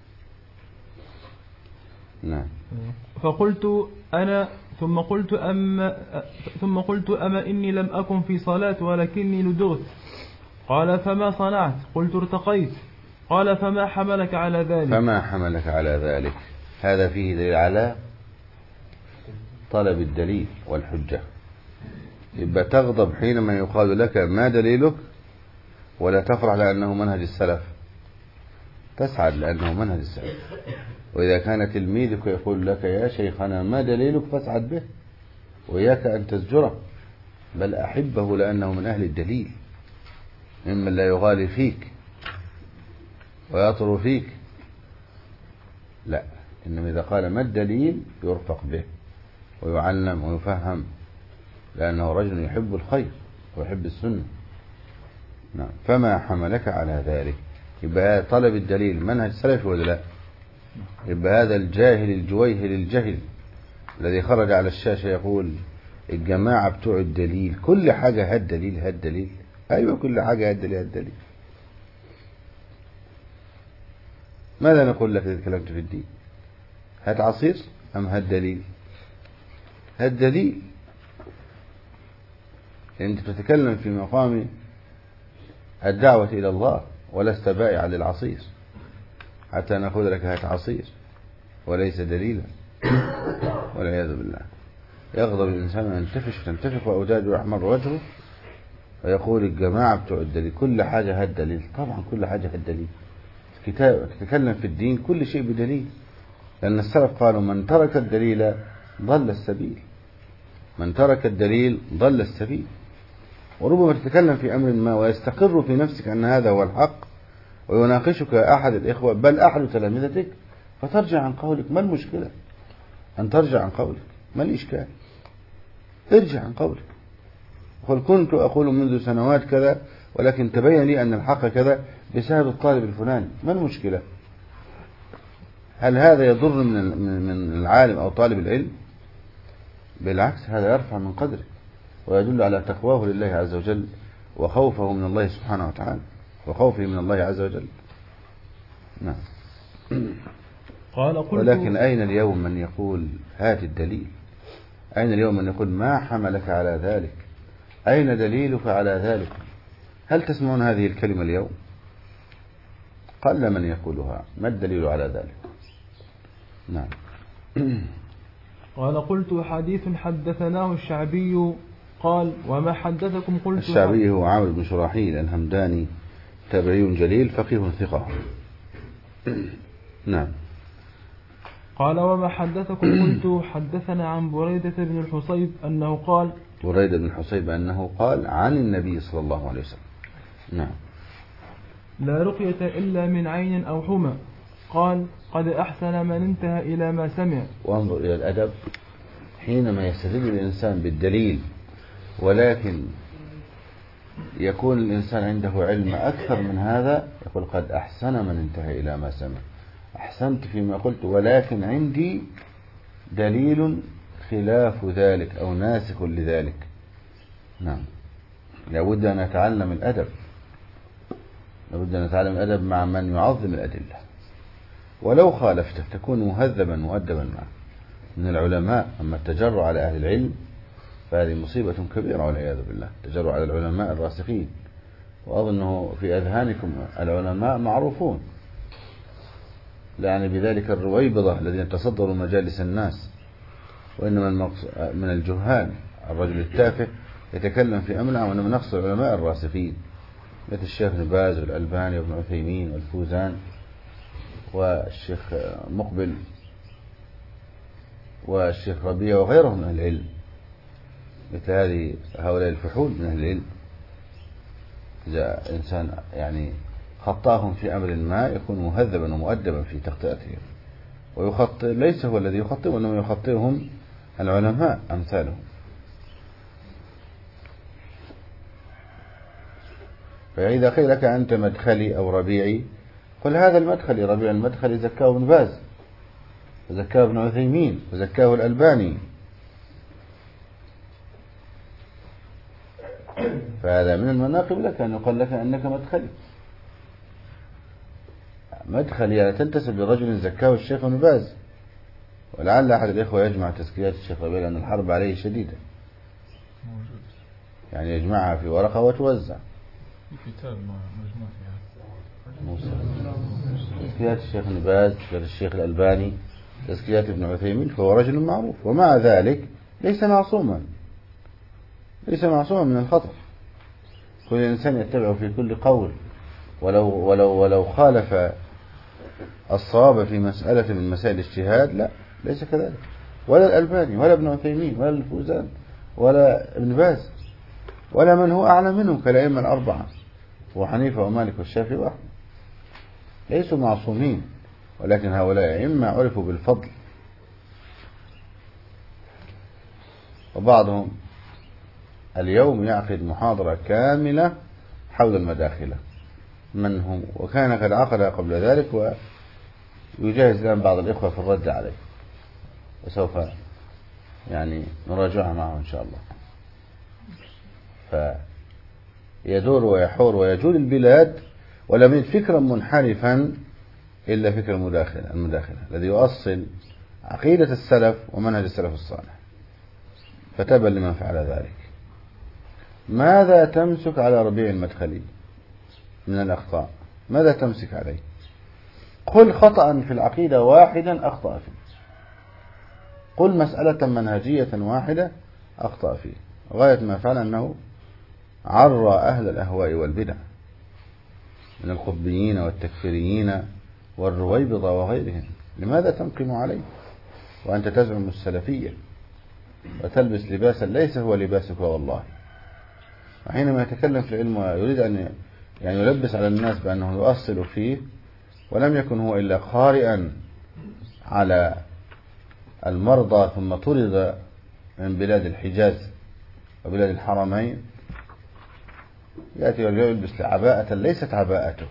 S2: نعم.
S1: فقلت أنا. ثم قلت أما ثم قلت أما إني لم أكن في صلاة ولكني لدغت. قال: فما صنعت؟ قلت: ارتقيت. قال: فما حملك على ذلك؟
S2: فما حملك على ذلك. هذا فيه دليل على طلب الدليل والحجة. يبقى تغضب حينما يقال لك ما دليلك، ولا تفرح لأنه منهج السلف، تسعد لأنه منهج السلف. وإذا كان تلميذك يقول لك يا شيخنا ما دليلك فاسعد به، وإياك أن تزجره، بل أحبه لأنه من أهل الدليل، ممن لا يغالي فيك ويطر فيك. لا، إنما إذا قال ما الدليل يرفق به ويعلم ويفهم، لأنه رجل يحب الخير ويحب السنة. نعم. فما حملك على ذلك. يبقى طلب الدليل منهج سلفي ولا لا؟ يبقى هذا الجاهل الجويهل الجهل الذي خرج على الشاشة يقول الجماعة بتوع الدليل كل حاجة هاد دليل هاد دليل. أيوة، كل حاجة هاد دليل هاد دليل. ماذا نقول لك إذا تكلمت في الدين؟ هات عصير أم هات دليل؟ هات دليل. أنت تتكلم في مقام الدعوة إلى الله ولست بائعا للعصير حتى نقول لك هات عصير وليس دليلا، والعياذ بالله. يغضب الإنسان وينتفش وتنتفخ وأوداده يحمر وجهه ويقول الجماعة بتوع الدليل كل حاجة هات دليل. طبعا كل حاجة هات دليل. كتاب تتكلم في الدين كل شيء بدليل، لأن السلف قالوا من ترك الدليل ضل السبيل. من ترك الدليل ضل السبيل. وربما تتكلم في أمر ما ويستقر في نفسك أن هذا هو الحق، ويناقشك أحد الإخوة بل أحد تلامذتك فترجع عن قولك. ما المشكلة أن ترجع عن قولك؟ ما الإشكال؟ ارجع عن قولك. قل كنت أقول منذ سنوات كذا، ولكن تبين لي أن الحق كذا بسبب الطالب الفلاني. ما المشكلة؟ هل هذا يضر من من العالم أو طالب العلم؟ بالعكس، هذا يرفع من قدره ويدل على تقواه لله عز وجل وخوفه من الله سبحانه وتعالى وخوفه من الله عز وجل. نعم.
S1: قال قلت
S2: ولكن أين اليوم من يقول هات الدليل؟ أين اليوم من يقول ما حملك على ذلك؟ أين دليلك على ذلك؟ هل تسمعون هذه الكلمة اليوم؟ قل من يقولها. ما الدليل على ذلك؟ نعم.
S1: قال قلت حديث حدثناه الشعبي. قال وما حدثكم؟ قلت
S2: الشعبي هو عامر بن شراحيل الهمداني، تابعي جليل فقيه ثقة. نعم.
S1: قال وما حدثكم؟ قلت حدثنا عن بريدة بن الحصيب أنه قال
S2: بريدة بن الحصيب أنه قال عن النبي صلى الله عليه وسلم. نعم.
S1: لا رقية إلا من عين أو حمى. قال قد أحسن من انتهى إلى ما سمع.
S2: وانظر إلى الأدب حينما يستدل الإنسان بالدليل، ولكن يكون الإنسان عنده علم أكثر من هذا، يقول قد أحسن من انتهى إلى ما سمع. أحسنت فيما قلت، ولكن عندي دليل خلاف ذلك أو ناسخ لذلك. نعم. لابد أن نتعلم الأدب، لابد أن نتعلم الأدب مع من يعظم الأدلة. ولو خالفته تكون مهذبا مؤدبا معه من العلماء. أما التجرع على أهل العلم فهذه مصيبة كبيرة والعياذ بالله. التجرع على العلماء الراسخين، وأظنه في أذهانكم العلماء معروفون، لا يعني بذلك الرويبضة الذين تصدروا مجالس الناس، وإنما من الجهال الرجل التافه يتكلم في أمر، وإنما نقصد العلماء الراسخين مثل الشيخ ابن باز والألباني وابن عثيمين والفوزان والشيخ مقبل والشيخ ربيع وغيرهم من أهل العلم. مثل هذه هؤلاء الفحول من أهل العلم إذا إنسان يعني خطاهم في أمر ما يكون مهذبا ومؤدبا في تخطئتهم. ويخطئ ليس هو الذي يخطئ، وإنما يخطئهم العلماء أمثالهم. فإذا قيل لك أنت مدخلي أو ربيعي، قل هذا المدخلي ربيع المدخلي زكاه ابن باز، وزكاه ابن عثيمين، وزكاه الألباني. فهذا من المناقب لك أن يقال لك أنك مدخلي. مدخلي يعني تنتسب لرجل زكاه الشيخ ابن باز. ولعل أحد الإخوة يجمع تزكيات الشيخ ربيع لأن الحرب عليه شديدة، يعني يجمعها في ورقة وتوزع.
S4: كتاب مجموع فيها
S2: تزكيات الشيخ ابن باز، تزكيات الشيخ الألباني، تزكيات ابن عثيمين، فهو رجل معروف. ومع ذلك ليس معصوما، ليس معصوما من الخطأ. كل إنسان يتبعه في كل قول، ولو ولو ولو خالف الصواب في مسألة من مسائل الاجتهاد، لا ليس كذلك. ولا الألباني ولا ابن عثيمين ولا الفوزان ولا ابن باز ولا من هو أعلى منهم كالأئمة الأربعة وحنيفة ومالك والشافعي وأحمد، ليسوا معصومين، ولكن هؤلاء أئمة عرفوا بالفضل. وبعضهم اليوم يعقد محاضرة كاملة حول المداخلة من هم، وكان قد عقدها قبل ذلك، ويجهز الآن بعض الإخوة في الرد عليه، وسوف يعني نراجعها معه إن شاء الله. فيدور ويحور ويجول البلاد، ولم يجد فكرا منحرفا إلا فكر المداخلة المداخلة الذي يؤصل عقيدة السلف ومنهج السلف الصالح. فتبا لمن فعل ذلك. ماذا تمسك على ربيع المدخلي من الأخطاء؟ ماذا تمسك عليه؟ قل خطأ في العقيدة واحدا أخطأ فيه، قل مسألة منهجية واحدة أخطأ فيه. غاية ما فعل أنه عرى أهل الأهواء والبدع من القطبيين والتكفيريين والرويبضة وغيرهم. لماذا تنقم عليه وأنت تزعم السلفية وتلبس لباسا ليس هو لباسك والله؟ وحينما يتكلم في العلم ويريد أن يعني يلبس على الناس بأنه يؤصل فيه، ولم يكن هو إلا قارئا على المرضى ثم طرد من بلاد الحجاز وبلاد الحرمين، يأتي ورجال يلبس عباءة ليست عباءته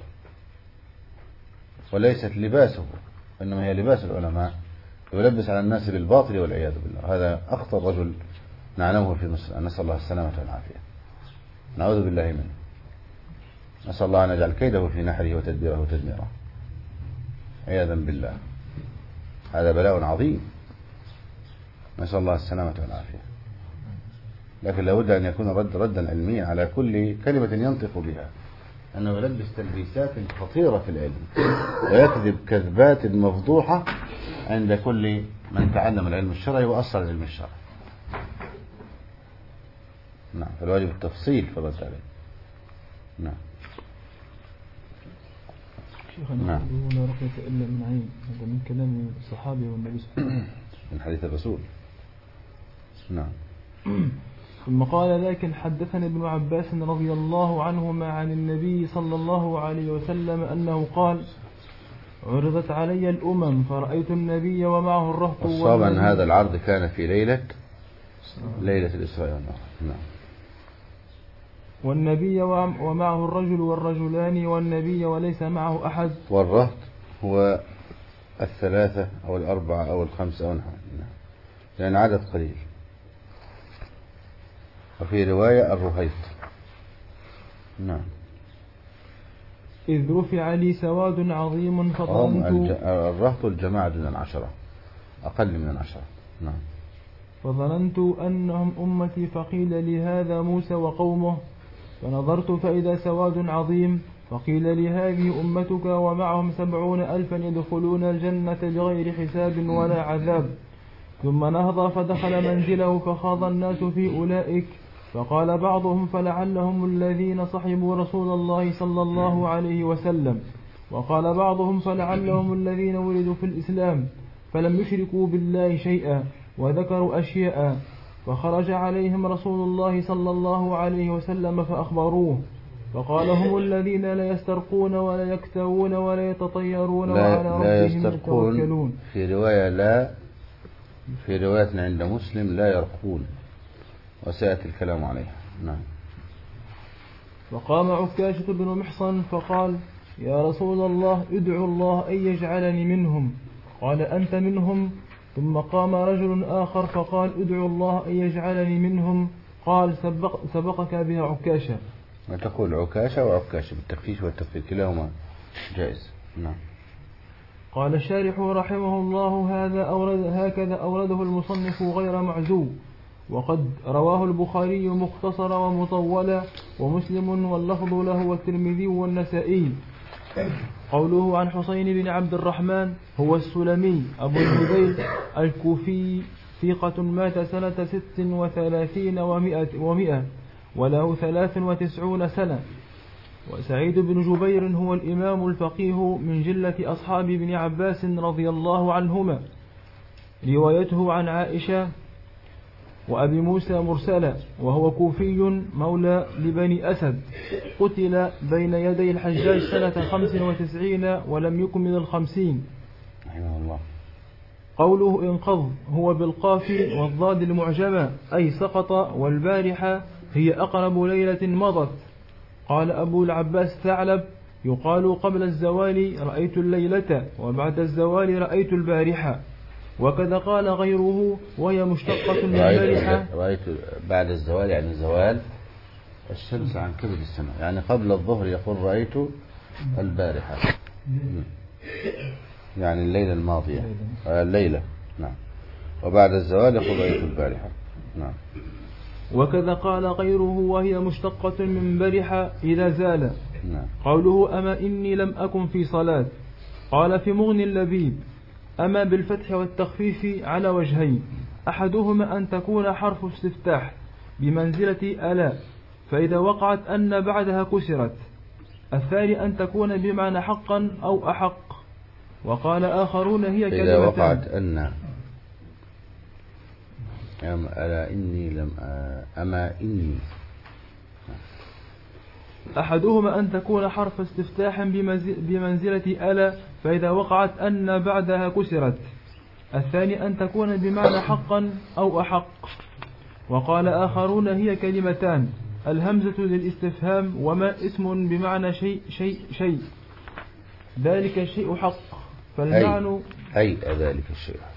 S2: وليست لباسه، إنما هي لباس العلماء، ويلبس على الناس بالباطل والعياذ بالله. هذا أخطر رجل نعلمه في مصر، نسأل الله السلامة والعافية، نعوذ بالله منه. نسأل الله أن يجعل كيده في نحره وتدبيره تدميره عياذا بالله. هذا بلاء عظيم، نسأل الله السلامة والعافية. لكن لابد أن يكون رد ردا علميا على كل كلمة ينطق بها، أنه يلبس تلبيسات خطيرة في العلم ويكذب كذبات مفضوحة عند كل من تعلم العلم الشرعي وأصل العلم الشرعي. نعم، فالواجب التفصيل في الرد عليه. نعم.
S1: شيخنا
S2: نعم.
S1: لا رقية إلا من عين، هذا من كلام الصحابة والنبي صلى الله عليه وسلم
S2: من حديث الرسول. نعم.
S1: ثم قال: لكن حدثني ابن عباس رضي الله عنهما عن النبي صلى الله عليه وسلم أنه قال: عرضت علي الأمم فرأيت النبي ومعه الرهط.
S2: والصواب أن هذا العرض كان في ليلة ليلة الإسراء والمعراج. نعم.
S1: والنبي ومعه الرجل والرجلان والنبي وليس معه أحد.
S2: والرهط هو الثلاثة أو الأربعة أو الخمسة أو نحو، لأن عدد قليل. وفي رواية الرهيط. نعم.
S1: إذ رفع لي سواد عظيم فظننت.
S2: الرهط الجماعة دون العشرة، أقل من العشرة. نعم.
S1: فظننت أنهم أمتي، فقيل لي هذا موسى وقومه، فنظرت فإذا سواد عظيم، فقيل لي هذه أمتك ومعهم سبعون ألفا يدخلون الجنة بغير حساب ولا عذاب. ثم نهض فدخل منزله فخاض الناس في أولئك، فقال بعضهم فلعلهم الذين صحبوا رسول الله صلى الله عليه وسلم، وقال بعضهم فلعلهم الذين ولدوا في الإسلام فلم يشركوا بالله شيئا، وذكروا أشياء. فخرج عليهم رسول الله صلى الله عليه وسلم فأخبروه، فقال هم الذين لا يسترقون ولا يكتوون ولا يتطيرون
S2: لا,
S1: وعلى
S2: لا
S1: ربهم
S2: يسترقون
S1: يتوكلون.
S2: في رواية لا، في رواية عند مسلم لا يرقون، وسيأتي الكلام عليها. نعم.
S1: فقام عكاشة بن محصن فقال يا رسول الله ادعو الله أن يجعلني منهم. قال أنت منهم. ثم قام رجل آخر فقال ادعو الله أن يجعلني منهم. قال سبق سبقك بها عكاشة.
S2: وتقول عكاشة وعكاشة بالتخفيف والتخفيف كلاهما جائز. نعم.
S1: قال الشارح رحمه الله هذا أورد هكذا أورده المصنف غير معزو، وقد رواه البخاري مختصرا ومطولا ومسلم واللفظ له والترمذي والنسائي. قوله عن حسين بن عبد الرحمن هو السلمي أبو الهذيل الكوفي ثقة مات سنة ست وثلاثين ومائة, ومائة وله ثلاث وتسعون سنة. وسعيد بن جبير هو الإمام الفقيه من جلة أصحاب ابن عباس رضي الله عنهما، روايته عن عائشة وأبي موسى مرسلة، وهو كوفي مولى لبني أسد، قتل بين يدي الحجاج سنة خمس وتسعين ولم يكمل الخمسين
S2: رحمه الله.
S1: قوله انقض هو بالقاف والضاد المعجمة أي سقط، والبارحة هي أقرب ليلة مضت. قال أبو العباس ثعلب يقال قبل الزوال رأيت الليلة وبعد الزوال رأيت البارحة، وكذا قال غيره وهي مشتقة من البارحة.
S2: رأيت بعد الزوال يعني زوال الشمس عن كبد السماء، يعني قبل الظهر يقول رأيت البارحة يعني الليلة الماضية الليلة. نعم. وبعد الزوال يقول رأيت البارحة. نعم.
S1: وكذا قال غيره وهي مشتقة من برح إذا زال.
S2: نعم.
S1: قوله أما إني لم أكن في صلاة. قال في مغني اللبيب أما بالفتح والتخفيف على وجهين، أحدهما أن تكون حرف استفتاح بمنزلة ألا فإذا وقعت أن بعدها كسرت، الثاني أن تكون بمعنى حقا أو أحق. وقال آخرون هي كلمتان.
S2: إذا وقعت أن ألا إني لم أما إني،
S1: أحدهما أن تكون حرف استفتاح بمنزلة ألا فإذا وقعت أن بعدها كسرت، الثاني أن تكون بمعنى حقا أو أحق. وقال آخرون هي كلمتان، الهمزة للاستفهام وما اسم بمعنى شيء شيء شيء ذلك الشيء حق، فالمعنى
S2: أي, أي ذلك الشيء حق.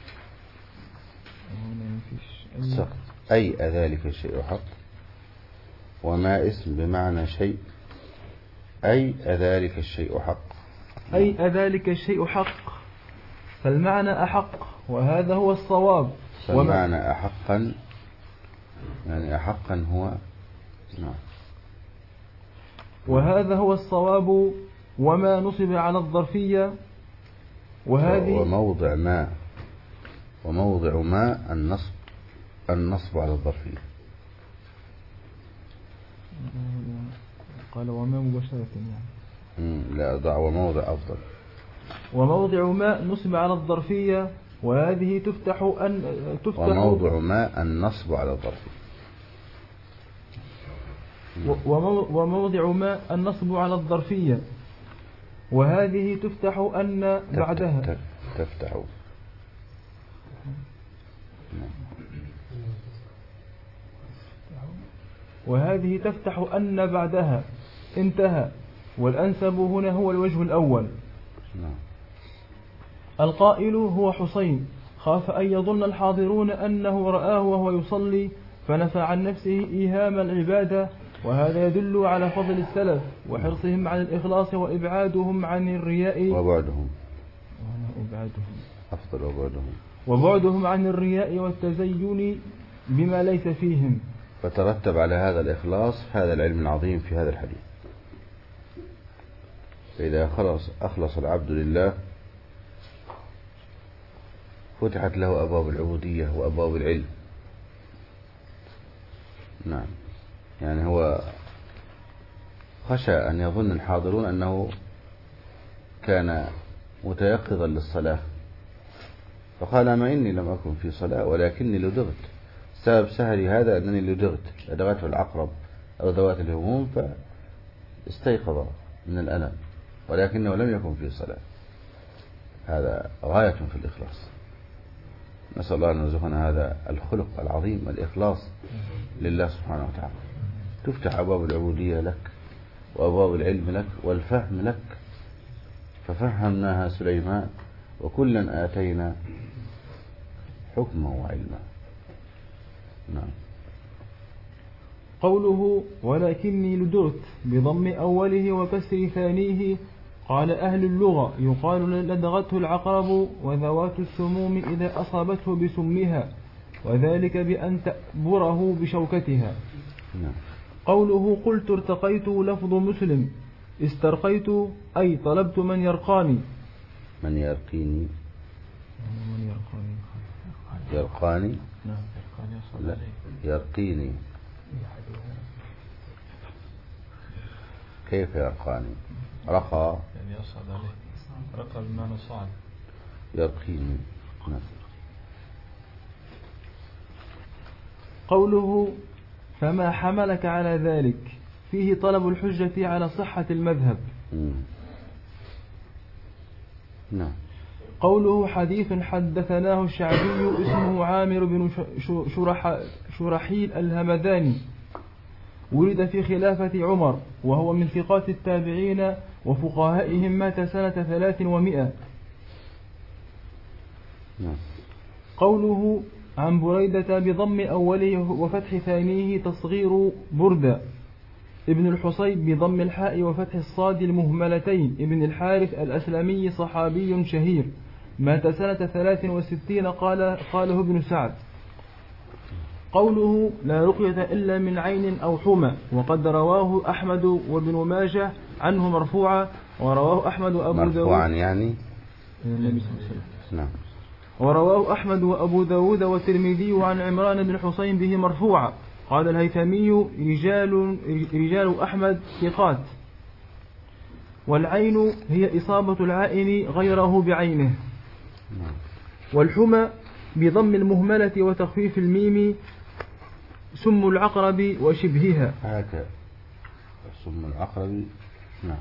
S2: أي ذلك الشيء حق، وما اسم بمعنى شيء، أي ذلك الشيء حق.
S1: أي ذلك الشيء حق، فالمعنى أحق، وهذا هو الصواب.
S2: فالمعنى أحقا يعني أحقا هو. نعم.
S1: وهذا هو الصواب. وما نصب على الظرفية وهذه
S2: وموضع ما وموضع ما النصب النصب على الظرفية.
S1: قال وما مباشرة يعني.
S2: لا ضع وموضع أفضل.
S1: وموضع ما نصب على الظرفية وهذه تفتح أن تفتح
S2: وموضع ما النصب على الظرفية.
S1: وموضع ما النصب على الظرفية وهذه تفتح أن بعدها
S2: تفتح.
S1: وهذه تفتح أن بعدها انتهى. والأنسب هنا هو الوجه الأول. القائل هو حسين خاف أن يظن الحاضرون أنه رآه وهو يصلي فنفى عن نفسه إيهام العبادة، وهذا يدل على فضل السلف وحرصهم على الإخلاص وإبعادهم عن الرياء
S2: وبعدهم
S1: وبعدهم
S2: أفضل وبعدهم
S1: وبعدهم عن الرياء والتزين بما ليس فيهم.
S2: فترتب على هذا الإخلاص هذا العلم العظيم في هذا الحديث. فإذا خلص أخلص العبد لله فتحت له أبواب العبودية وأبواب العلم. نعم. يعني هو خشى أن يظن الحاضرون أنه كان متيقظا للصلاة فقال ما إني لم أكن في صلاة ولكني لدغت. سبب سهري هذا أنني لدغت، لدغته العقرب أو ذوات الهموم استيقظ من الألم ولكنه لم يكن في صلاة، هذا غاية في الإخلاص. نسأل الله أن يرزقنا هذا الخلق العظيم، الإخلاص لله سبحانه وتعالى. تفتح أبواب العبودية لك وأبواب العلم لك والفهم لك، ففهمناها سليمان وكلا آتينا حكما وعلما. نعم.
S1: قوله ولكني لدغت بضم أوله وكسر ثانيه، قال أهل اللغة يقال لدغته العقرب وذوات السموم إذا أصابته بسمها، وذلك بأن تأبره بشوكتها.
S2: نعم.
S1: قوله قلت ارتقيت لفظ مسلم، استرقيت أي طلبت من يرقاني.
S2: من يرقيني
S1: من يرقاني
S2: يرقاني لا يرقيني. كيف يرقاني؟ رقى
S4: يعني يصعد عليه، رقى بمعنى صعد.
S2: يرقيني. نعم.
S1: قوله فما حملك على ذلك، فيه طلب الحجة على صحة المذهب.
S2: نعم.
S1: قوله حديث حدثناه الشعبي اسمه عامر بن شرح شرحيل الهمداني، ولد في خلافة عمر وهو من ثقات التابعين وفقهائهم، مات سنة ثلاث ومئة.
S2: نعم.
S1: قوله عن بريدة بضم أوله وفتح ثانيه تصغير بردة. ابن الحصيب بضم الحاء وفتح الصاد المهملتين، ابن الحارث الأسلمي صحابي شهير، مات سنة ثلاث وستين، قال قاله ابن سعد. قوله لا رقية إلا من عين أو حمى، وقد رواه أحمد وابن ماجه عنه مرفوعا، ورواه أحمد وأبو داود
S2: مرفوعا يعني
S1: نعم. ورواه أحمد وأبو داود والترمذي عن عمران بن حسين به مرفوعا. قال الهيثمي رجال, رجال أحمد ثقات. والعين هي إصابة العائن غيره بعينه. والحمى بضم المهملة وتخفيف الميم سم العقرب وشبهها.
S2: هكذا سم العقرب. نعم.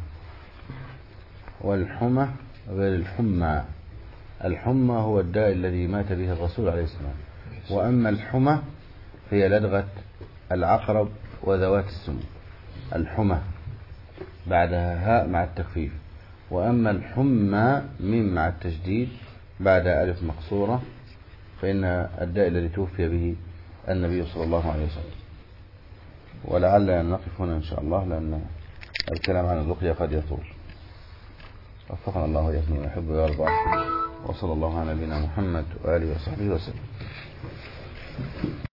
S2: والحمى غير الحمى. الحمى هو الداء الذي مات به الرسول عليه السلام، وأما الحمى هي لدغة العقرب وذوات السم. الحمى بعدها هاء مع التخفيف، وأما الحمى ميم مع التشديد بعد ألف مقصورة، فإن الداء الذي توفي به النبي صلى الله عليه وسلم. ولعل نقف هنا إن شاء الله، لأن الكلام عن الرقية قد يطول. وفقنا الله وإياكم ويحب ويرضى، وصلى الله على نبينا محمد وآله وصحبه وسلم.